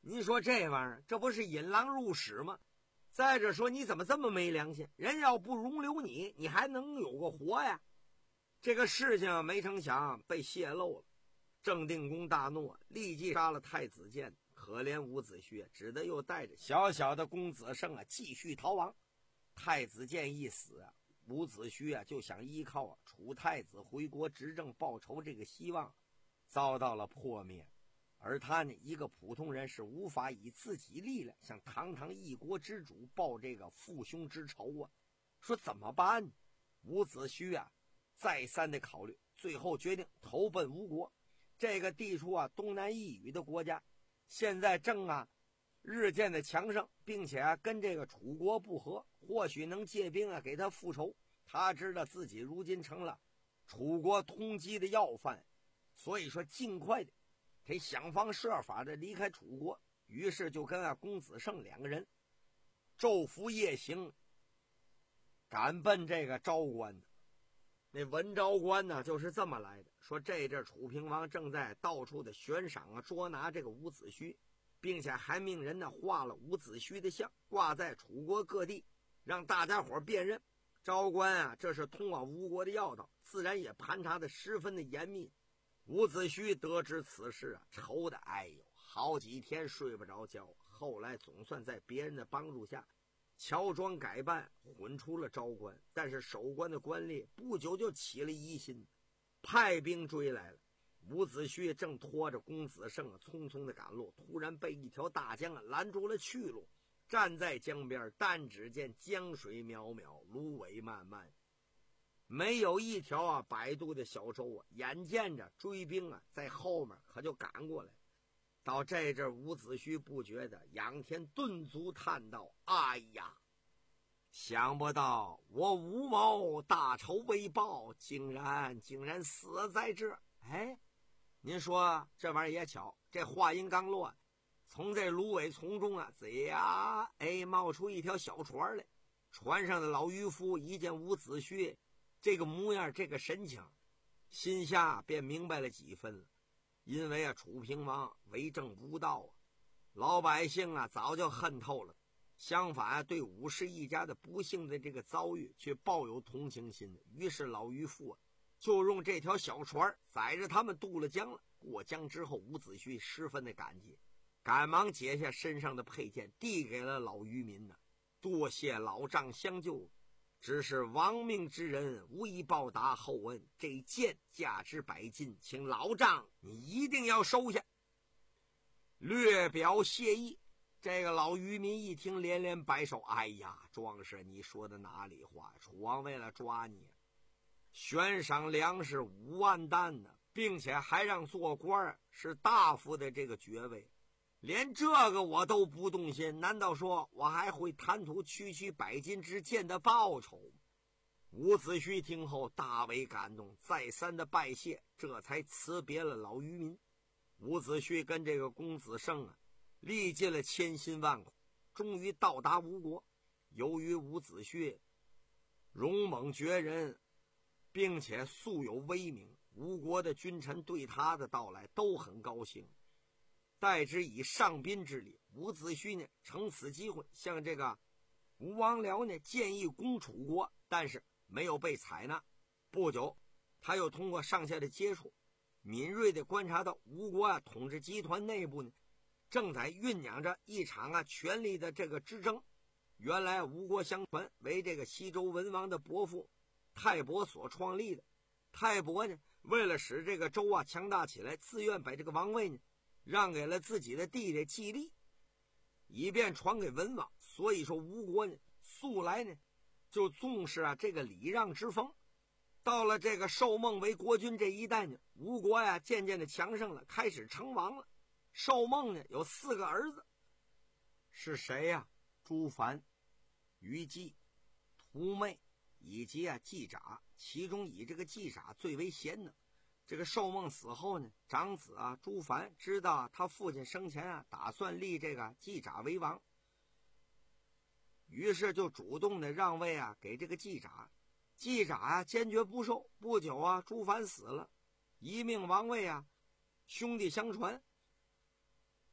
你说这玩意儿，这不是引狼入室吗？再者说，你怎么这么没良心？人要不容留你，你还能有个活呀？这个事情没成想被泄露了，郑定公大怒，立即杀了太子建。可怜伍子胥只得又带着小小的公子胜啊继续逃亡。太子建一死啊，伍子胥啊就想依靠啊楚太子回国执政报仇这个希望遭到了破灭。而他呢，一个普通人是无法以自己力量向堂堂一国之主报这个父兄之仇啊。说怎么办？伍子胥啊再三的考虑，最后决定投奔吴国。这个地处啊东南一隅的国家，现在正啊日渐的强盛，并且啊跟这个楚国不和，或许能借兵啊给他复仇。他知道自己如今成了楚国通缉的要犯，所以说尽快的得想方设法的离开楚国。于是就跟啊公子胜两个人昼伏夜行，赶奔这个昭关。那文昭关呢就是这么来的，说这阵楚平王正在到处的悬赏啊捉拿这个伍子胥，并且还命人呢画了伍子胥的像挂在楚国各地，让大家伙辨认。昭关啊这是通往吴国的要道，自然也盘查的十分的严密。伍子胥得知此事啊，愁的哎呦，好几天睡不着觉。后来总算在别人的帮助下乔装改扮，混出了昭关。但是守关的官吏不久就起了疑心，派兵追来了。伍子胥正拖着公子胜啊匆匆的赶路，突然被一条大江啊拦住了去路。站在江边，但只见江水渺渺，芦苇漫漫，没有一条啊摆渡的小舟啊。眼见着追兵啊在后面可就赶过来。到这阵，伍子胥不觉得仰天顿足叹道：哎呀，想不到我吴某大仇未报，竟然竟然死在这。哎，您说这玩意儿也巧，这话音刚落，从这芦苇丛中啊，这呀，哎，冒出一条小船来。船上的老渔夫一见伍子胥这个模样，这个神情，心下便明白了几分了。因为啊，楚平王为政无道啊，老百姓啊早就恨透了。相反啊，对伍氏一家的不幸的这个遭遇却抱有同情心。于是老渔夫啊，就用这条小船载着他们渡了江了。过江之后，伍子胥十分的感激，赶忙解下身上的佩剑，递给了老渔民呢。多谢老丈相救，只是亡命之人无以报答厚恩，这剑价值百金，请老丈你一定要收下，略表谢意。这个老渔民一听，连连摆手：哎呀，壮士，你说的哪里话？楚王为了抓你，悬赏粮食五万担呢，并且还让做官是大夫的这个爵位，连这个我都不动心，难道说我还会贪图区区百金之剑的报酬？伍子胥听后大为感动，再三的拜谢，这才辞别了老渔民。伍子胥跟这个公子胜啊历尽了千辛万苦，终于到达吴国。由于伍子胥勇猛绝人，并且素有威名，吴国的君臣对他的到来都很高兴，待之以上宾之礼。伍子胥呢乘此机会向这个吴王僚呢建议攻楚国，但是没有被采纳。不久，他又通过上下的接触，敏锐地观察到吴国啊统治集团内部呢正在酝酿着一场啊权力的这个之争。原来吴国相传为这个西周文王的伯父泰伯所创立的。泰伯呢为了使这个周啊强大起来，自愿把这个王位呢让给了自己的弟弟季历，以便传给文王。所以说吴国呢素来呢就重视啊这个礼让之风。到了这个寿梦为国君这一代呢，吴国呀渐渐的强盛了，开始称王了。寿梦呢有四个儿子，是谁呀？朱凡、虞姬、屠妹以及啊季札，其中以这个季札最为贤能。这个寿梦死后呢，长子啊朱凡知道他父亲生前啊打算立这个季札为王，于是就主动的让位啊给这个季札。季札啊坚决不受。不久啊朱凡死了，一命王位啊兄弟相传，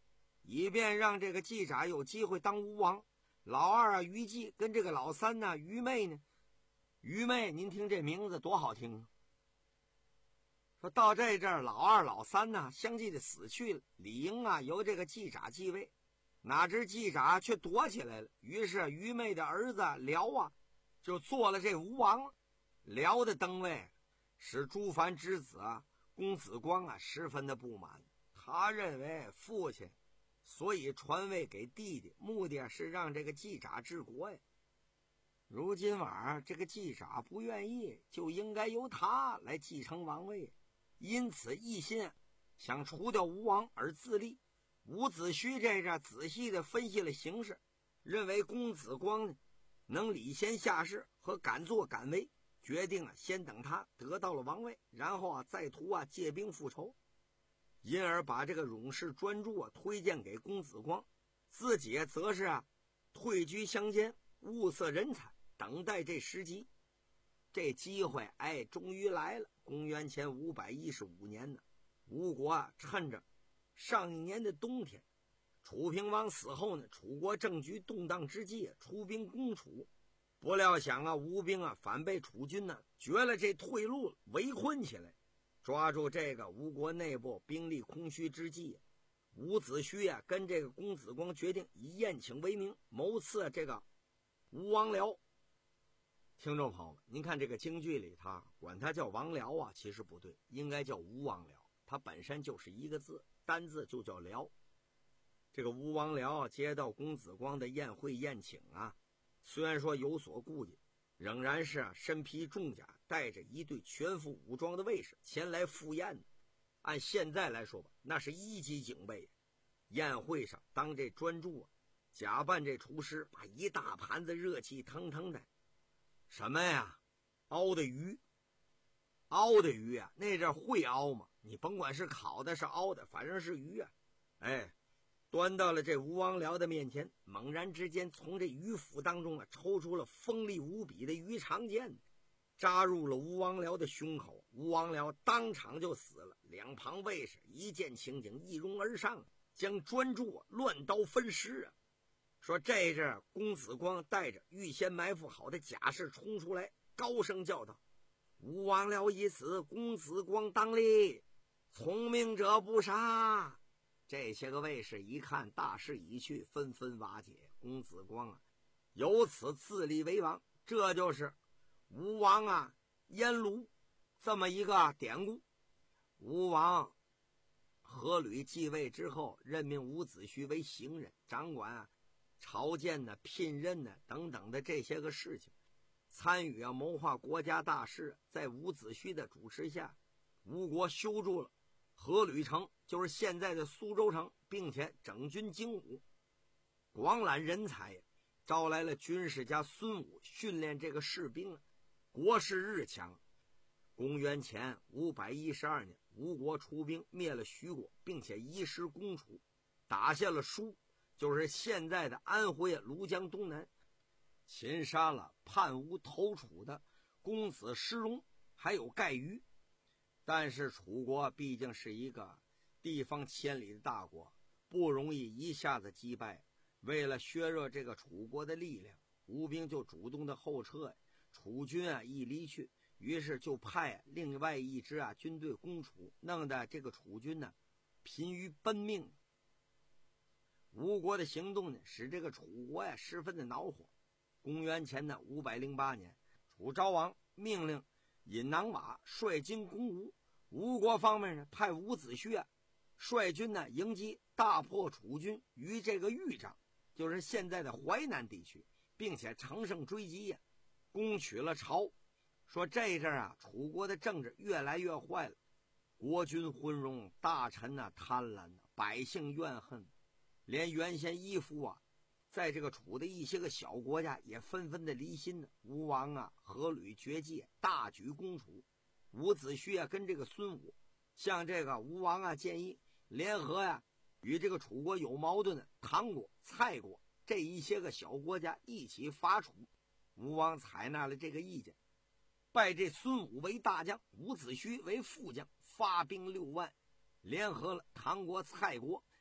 以便让这个季札有机会当吴王。老二啊于季跟这个老三呢于妹呢，于妹您听这名字多好听啊。说到这阵儿，老二老三呢相继的死去了，理应啊由这个季札继位，哪知季札却躲起来了。于是于妹的儿子辽啊就做了这吴王了。辽的登位使朱凡之子啊公子光啊十分的不满，他认为父亲所以传位给弟弟，目的是让这个季札治国呀。如今晚这个季札不愿意，就应该由他来继承王位，因此一心想除掉吴王而自立。伍子胥这着仔细的分析了形势，认为公子光呢能礼贤下士和敢作敢为，决定啊先等他得到了王位，然后啊再图啊借兵复仇，因而把这个勇士专诸啊推荐给公子光，自己则是啊退居乡间，物色人才，等待这时机。这机会哎终于来了。公元前五百一十五年呢，吴国啊趁着上一年的冬天，楚平王死后呢，楚国政局动荡之际，出兵攻楚。不料想啊，吴兵啊反被楚军呢绝了这退路，围困起来。抓住这个吴国内部兵力空虚之际，伍子胥啊跟这个公子光决定以宴请为名，谋刺这个吴王僚。听众朋友们，您看这个京剧里他管他叫王僚啊，其实不对，应该叫吴王僚，它本身就是一个字，单字就叫僚。这个吴王僚接到公子光的宴会宴请啊，虽然说有所顾忌，仍然是啊身披重甲，带着一队全副武装的卫士前来赴宴的。按现在来说吧，那是一级警备。宴会上，当这专诸啊假扮这厨师，把一大盘子热气腾腾的什么呀熬的鱼，熬的鱼啊，那阵会熬嘛，你甭管是烤的是熬的，反正是鱼啊，哎端到了这吴王僚的面前。猛然之间，从这鱼腹当中啊抽出了锋利无比的鱼肠剑，扎入了吴王僚的胸口。吴王僚当场就死了。两旁卫士一见情景，一拥而上，将专诸啊乱刀分尸啊。说这阵公子光带着预先埋伏好的甲士冲出来，高声叫道：吴王僚已死，公子光当立，从命者不杀。这些个卫士一看大势已去，纷纷瓦解。公子光啊由此自立为王，这就是吴王啊阉庐这么一个典故。吴王阖闾继位之后，任命伍子胥为行人，掌管啊朝见呢、聘任呢等等的这些个事情，参与啊谋划国家大事。在伍子胥的主持下，吴国修筑了阖闾城，就是现在的苏州城，并且整军精武，广揽人才，招来了军事家孙武训练这个士兵，国势日强。公元前五百一十二年，吴国出兵灭了徐国，并且移师攻楚，打下了舒，就是现在的安徽庐江东南，擒杀了叛吴投楚的公子师荣还有盖瑜。但是楚国毕竟是一个地方千里的大国，不容易一下子击败。为了削弱这个楚国的力量，吴兵就主动的后撤。楚军啊一离去，于是就派另外一支啊军队攻楚，弄得这个楚军呢疲于奔命。吴国的行动呢使这个楚国呀十分的恼火。公元前的五百零八年，楚昭王命令尹囊瓦率军攻吴，吴国方面呢派伍子胥啊率军呢迎击，大破楚军于这个豫章，就是现在的淮南地区，并且乘胜追击呀、啊，攻取了朝。说这阵啊楚国的政治越来越坏了，国君昏庸，大臣呢、啊、贪婪、啊、百姓怨恨，连原先依附啊在这个楚的一些个小国家也纷纷的离心呢。吴王啊阖闾绝计，大举攻楚。伍子胥啊跟这个孙武向这个吴王啊建议联合呀、啊、与这个楚国有矛盾的唐国、蔡国这一些个小国家一起伐楚。吴王采纳了这个意见，拜这孙武为大将，伍子胥为副将，发兵六万，联合了唐国、蔡国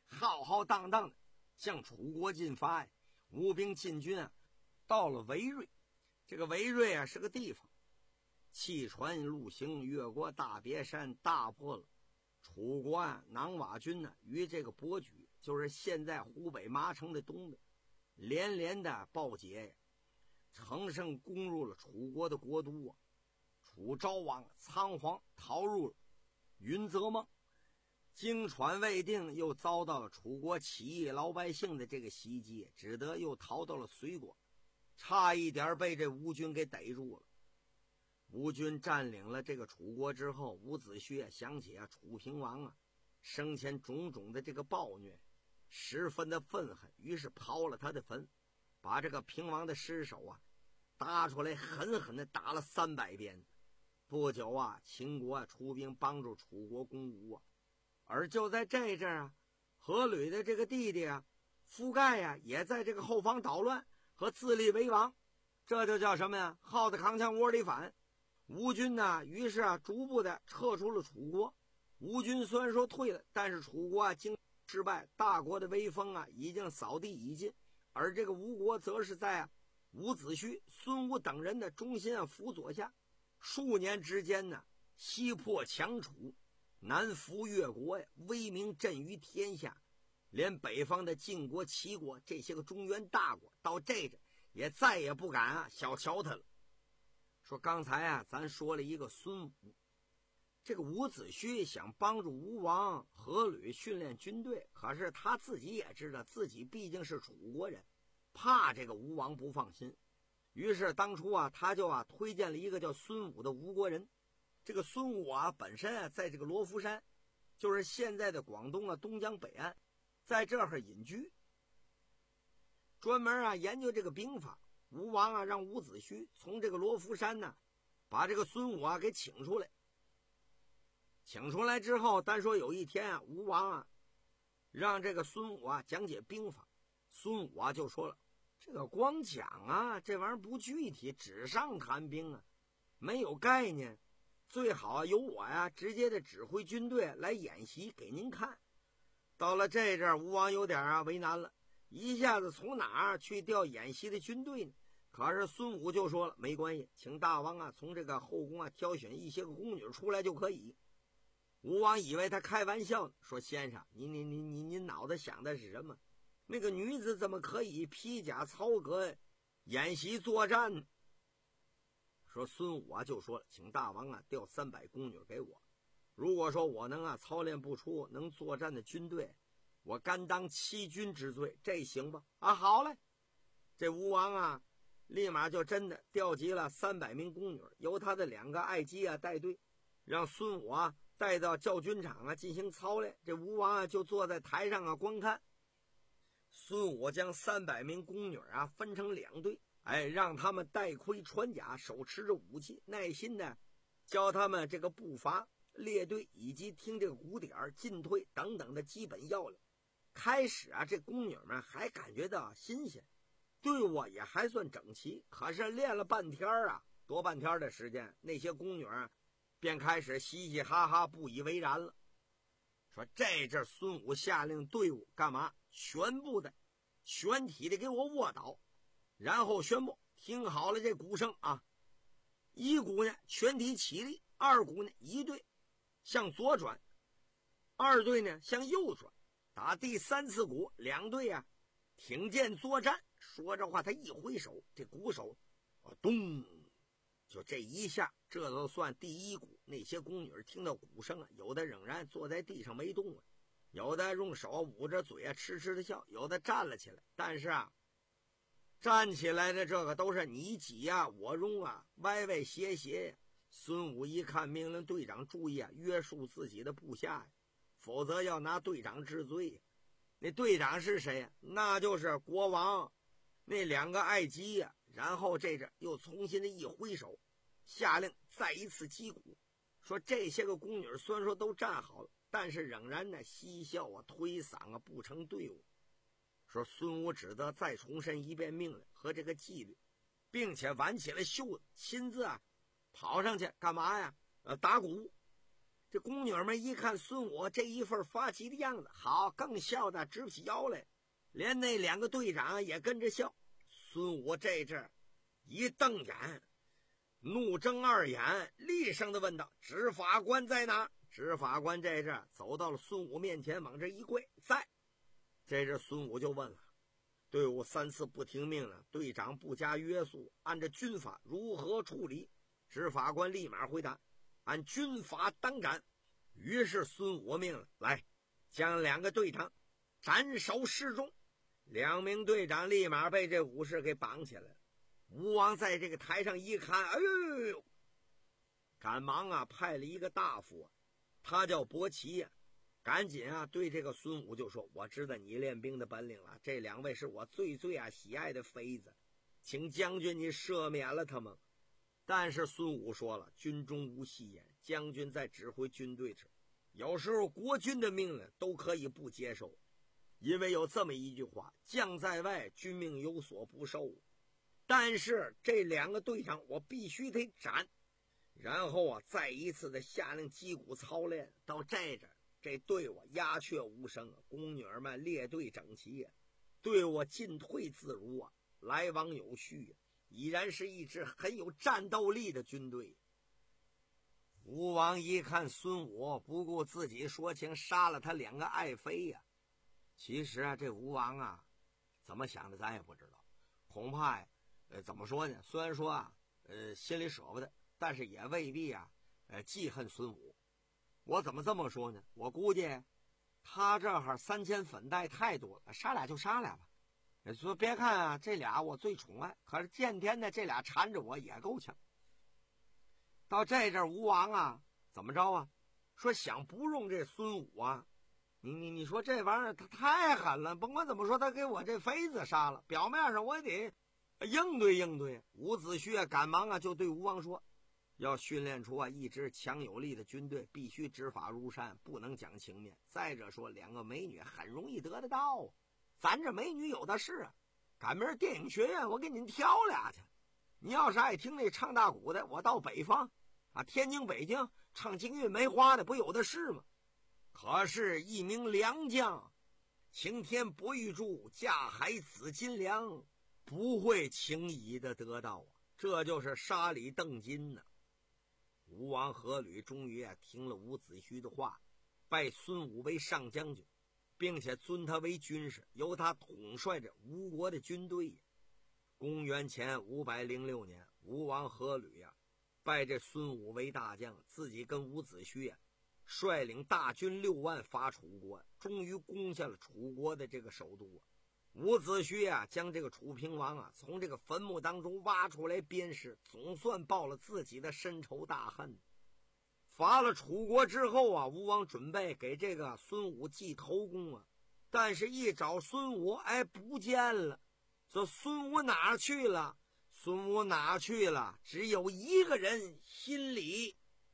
浩浩荡荡的向楚国进发呀。吴兵进军啊，到了维瑞。这个维瑞啊是个地方，弃船陆行，越过大别山，大破了楚国啊囊瓦军呢、啊、于这个伯举，就是现在湖北麻城的东北，连连的报捷呀。乘胜攻入了楚国的国都啊，楚昭王仓皇逃入了云泽梦，经传未定，又遭到了楚国起义老百姓的这个袭击，只得又逃到了随国，差一点被这吴军给逮住了。吴军占领了这个楚国之后，伍子胥想起啊楚平王啊生前种种的这个暴虐，十分的愤恨，于是刨了他的坟，把这个平王的尸首啊搭出来，狠狠的打了三百鞭子。不久啊，秦国啊出兵帮助楚国攻吴啊。而就在这阵啊，阖闾的这个弟弟啊夫盖啊也在这个后方捣乱和自立为王，这就叫什么呀？耗子扛枪窝里反。吴军呢，于是啊逐步的撤出了楚国。吴军虽然说退了，但是楚国啊经失败，大国的威风啊已经扫地已尽。而这个吴国则是在啊伍子胥、孙武等人的忠心啊辅佐下，数年之间呢，西破强楚，南服越国呀，威名震于天下。连北方的晋国、齐国这些个中原大国，到这阵也再也不敢啊小瞧他了。说刚才啊，咱说了一个孙武，这个伍子胥想帮助吴王阖闾训练军队，可是他自己也知道自己毕竟是楚国人，怕这个吴王不放心，于是当初啊，他就啊推荐了一个叫孙武的吴国人。这个孙武啊，本身啊在这个罗浮山，就是现在的广东啊东江北岸，在这儿隐居，专门啊研究这个兵法。吴王啊让伍子胥从这个罗浮山呢，把这个孙武啊给请出来。请出来之后，单说有一天啊，吴王啊让这个孙武啊讲解兵法，孙武啊就说了，这个光讲啊，这玩意儿不具体，纸上谈兵啊，没有概念，最好由我呀直接的指挥军队来演习给您看。到了这阵儿，吴王有点啊为难了，一下子从哪儿去调演习的军队呢？可是孙武就说了，没关系，请大王啊从这个后宫啊挑选一些个宫女出来就可以。吴王以为他开玩笑呢，说先生，您您您您您脑子想的是什么？那个女子怎么可以披甲操戈演习作战呢？说孙武啊就说了，请大王啊调三百宫女给我，如果说我能啊操练不出能作战的军队，我甘当欺君之罪，这行吧？啊，好嘞！这吴王啊立马就真的调集了三百名宫女，由他的两个爱姬啊带队，让孙武啊带到教军场啊进行操练。这吴王啊就坐在台上啊观看。孙武将三百名宫女啊分成两队，哎，让他们戴盔穿甲，手持着武器，耐心的教他们这个步伐、列队以及听这个鼓点、进退等等的基本要领。开始啊，这宫女们还感觉到新鲜，队伍也还算整齐。可是练了半天啊，多半天的时间，那些宫女啊便开始嘻嘻哈哈，不以为然了。说这阵孙武下令队伍干嘛？全部的全体的给我卧倒，然后宣布听好了这鼓声啊，一鼓呢全体起立，二鼓呢一队向左转，二队呢向右转，打第三次鼓，两队啊挺剑作战。说这话他一挥手，这鼓手啊咚，就这一下，这都算第一鼓。那些宫女听到鼓声啊，有的仍然坐在地上没动啊，有的用手捂着嘴啊痴痴的笑，有的站了起来。但是啊站起来的这个都是你挤呀、啊、我拥啊，歪歪斜斜呀。孙武一看，命令队长注意啊，约束自己的部下呀，否则要拿队长治罪。那队长是谁呀？那就是国王那两个爱姬呀。然后这阵又重新的一挥手，下令再一次击鼓。说这些个宫女虽然说都站好了，但是仍然呢嬉笑啊、推搡啊，不成队伍。说孙武只得再重申一遍命令和这个纪律，并且挽起了袖子，亲自啊跑上去干嘛呀？呃，打鼓。 这宫女们一看孙武这一份发急的样子，好，更笑得直起腰来，连那两个队长也跟着笑。孙武这阵一瞪眼，怒睁二眼，厉声的问道：“执法官在哪？”执法官这阵走到了孙武面前，往这一跪，在。这阵孙武就问了：“队伍三次不听命令，队长不加约束，按照军法如何处理？”执法官立马回答：“按军法当斩。”于是孙武命令：“来，将两个队长斩首示众。”两名队长立马被这武士给绑起来了。吴王在这个台上一看，哎呦呦呦，赶忙啊派了一个大夫、啊，他叫伯奇呀、啊，赶紧啊对这个孙武就说：“我知道你练兵的本领了，这两位是我最最啊喜爱的妃子，请将军你赦免了他们。”但是孙武说了：“军中无戏言，将军在指挥军队时，有时候国军的命令都可以不接受，因为有这么一句话：将在外，军命有所不受。但是这两个队长我必须得斩。”然后啊，再一次的下令击鼓操练。到这阵，这队伍鸦雀无声，宫女们列队整齐，队伍进退自如啊，来往有序，已然是一支很有战斗力的军队。吴王一看孙武不顾自己说情，杀了他两个爱妃呀、啊。其实啊，这吴王啊，怎么想的咱也不知道。恐怕呀，呃，怎么说呢？虽然说啊，呃，心里舍不得，但是也未必啊，呃，记恨孙武。我怎么这么说呢？我估计他这哈三千粉黛太多了，杀俩就杀俩吧。说别看啊，这俩我最宠爱，可是见天的这俩缠着我也够呛。到这阵吴王啊，怎么着啊？说想不用这孙武啊，你你你说这玩意儿他太狠了，甭管怎么说，他给我这妃子杀了，表面上我也得应对应对。伍子胥啊，赶忙啊就对吴王说，要训练出啊一支强有力的军队，必须执法如山，不能讲情面。再者说，两个美女很容易得得到，咱这美女有的是啊，赶明儿电影学院我给您挑俩去。你要是爱听那唱大鼓的，我到北方啊，天津、北京唱京韵梅花的不有的是吗？可是，一名良将，晴天博玉柱，架海紫金梁，不会轻易的得到啊！这就是沙里邓金呢、啊。吴王阖闾终于啊听了伍子胥的话，拜孙武为上将军，并且尊他为军师，由他统帅着吴国的军队。公元前五百零六年，吴王阖闾呀、啊、拜这孙武为大将，自己跟伍子胥啊率领大军六万伐楚国，终于攻下了楚国的这个首都啊。伍子胥啊将这个楚平王啊从这个坟墓当中挖出来鞭尸，总算报了自己的深仇大恨。伐了楚国之后啊，吴王准备给这个孙武记头功啊，但是一找孙武，哎，不见了。说孙武哪去了？孙武哪去了？只有一个人心里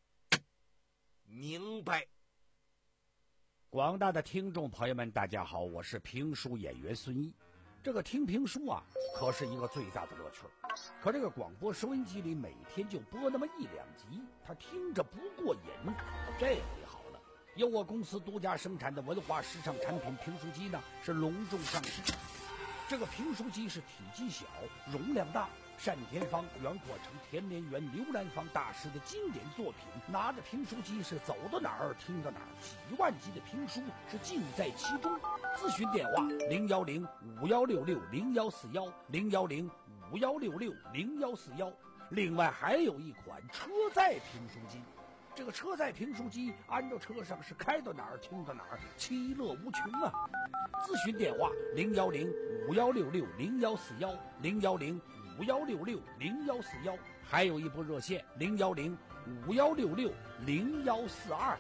明白。 广大的听众朋友们，大家好，我是评书演员孙毅。这个听评书啊，可是一个最大的乐趣。可这个广播收音机里每天就播那么一两集，他听着不过瘾。这回好了，由我公司独家生产的文化时尚产品评书机呢，是隆重上市。这个评书机是体积小，容量大，单田芳、袁阔成、田连元、刘兰芳大师的经典作品。拿着评书机是走到哪儿听到哪儿，几万集的评书是尽在其中。咨询电话零幺零五幺六六零幺四幺零幺零五幺六六零幺四幺。另外还有一款车载评书机。这个车载评书机安到车上是开到哪儿听到哪儿，其乐无穷啊！咨询电话零幺零五幺六六零幺四幺零幺零五幺六六零幺四幺，还有一部热线零幺零五幺六六零幺四二。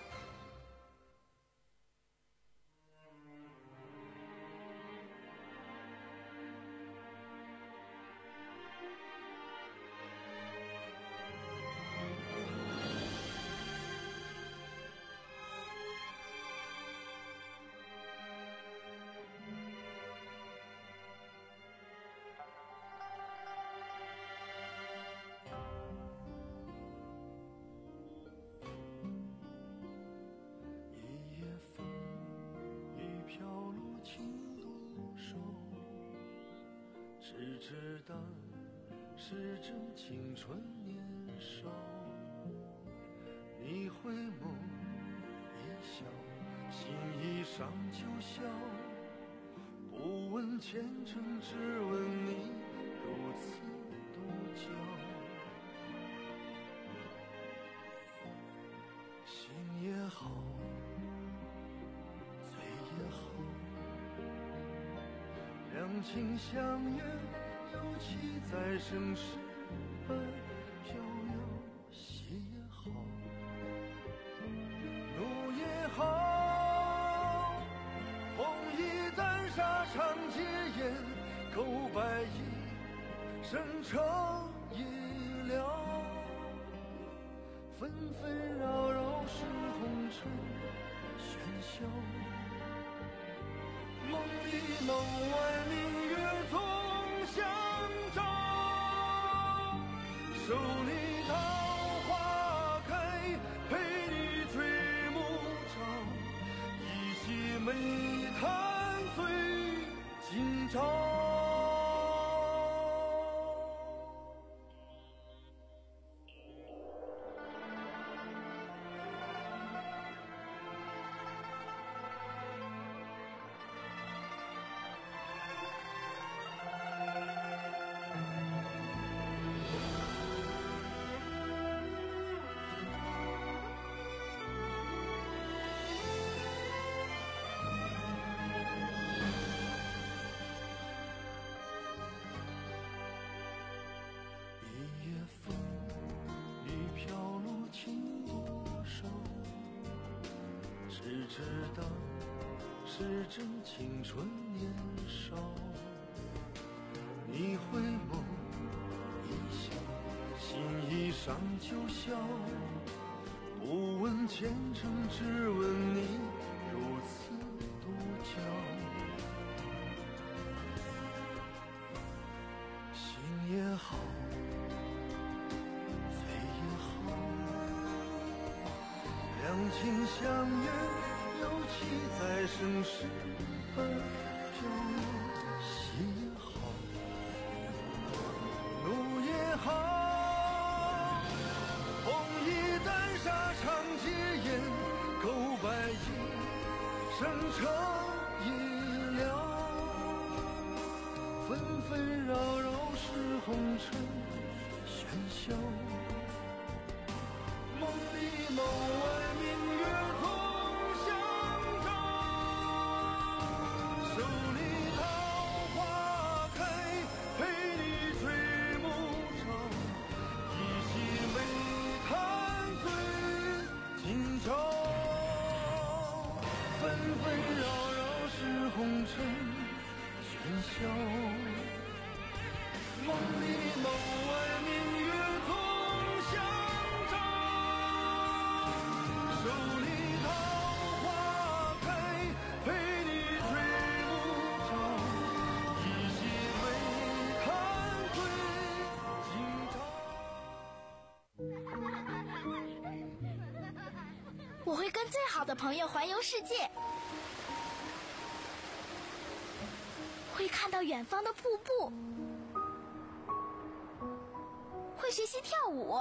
只知道是正青春年少，你回眸一笑，心意上就笑，不问前程，只问你如此独娇。心也好，醉也好，两情相悦，有期在生死般飘摇。喜也好，怒也好，红衣淡纱长结烟，勾白衣深成已了。纷纷扰扰是红尘喧嚣，梦里梦外明月总相照，手里桃花开，陪你追暮照，一袭美谈醉今朝。只知道是正青春年少，你回眸一笑，心意上就笑，不问前程，只问你如此独娇。心也好，醉也好，两情相悦，有期在生死般飘摇。喜也好，怒也好，红衣淡纱长结烟，勾白衣深成已了。纷纷扰扰是红尘喧嚣，梦里梦外明月总相照，手里桃花开，陪你追暮照，一袭美谈醉今朝。纷纷扰扰是红尘喧嚣，梦里梦外明月总相照，手里桃花开，陪你追暮照，一袭美谈醉今朝。 我会跟最好的朋友环游世界，会看到远方的瀑布，会学习跳舞，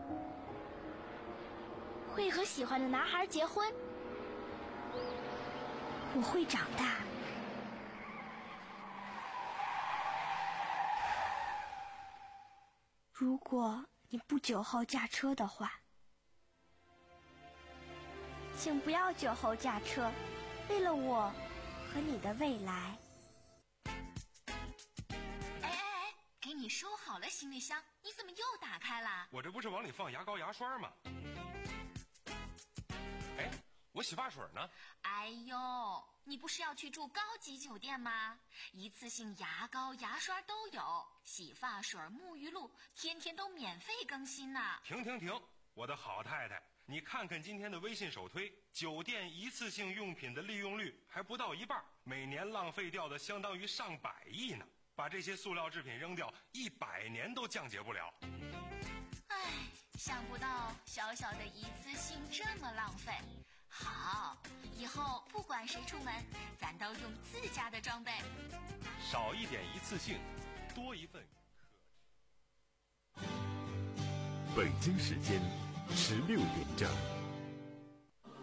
会和喜欢的男孩结婚。我会长大。如果你不酒后驾车的话，请不要酒后驾车，为了我和你的未来。 哎哎哎，给你收好了行李箱，你怎么又打开了？ 我这不是往里放牙膏牙刷吗？哎，我洗发水呢？ 哎呦，你不是要去住高级酒店吗？一次性牙膏牙刷都有，洗发水沐浴露天天都免费更新呢。 停停停，我的好太太，你看看今天的微信首推，酒店一次性用品的利用率还不到一半，每年浪费掉的相当于上百亿呢。把这些塑料制品扔掉，一百年都降解不了。 唉，想不到小小的一次性这么浪费。好，以后不管谁出门，咱都用自家的装备。 少一点一次性，多多一份可。 北京时间十六点整。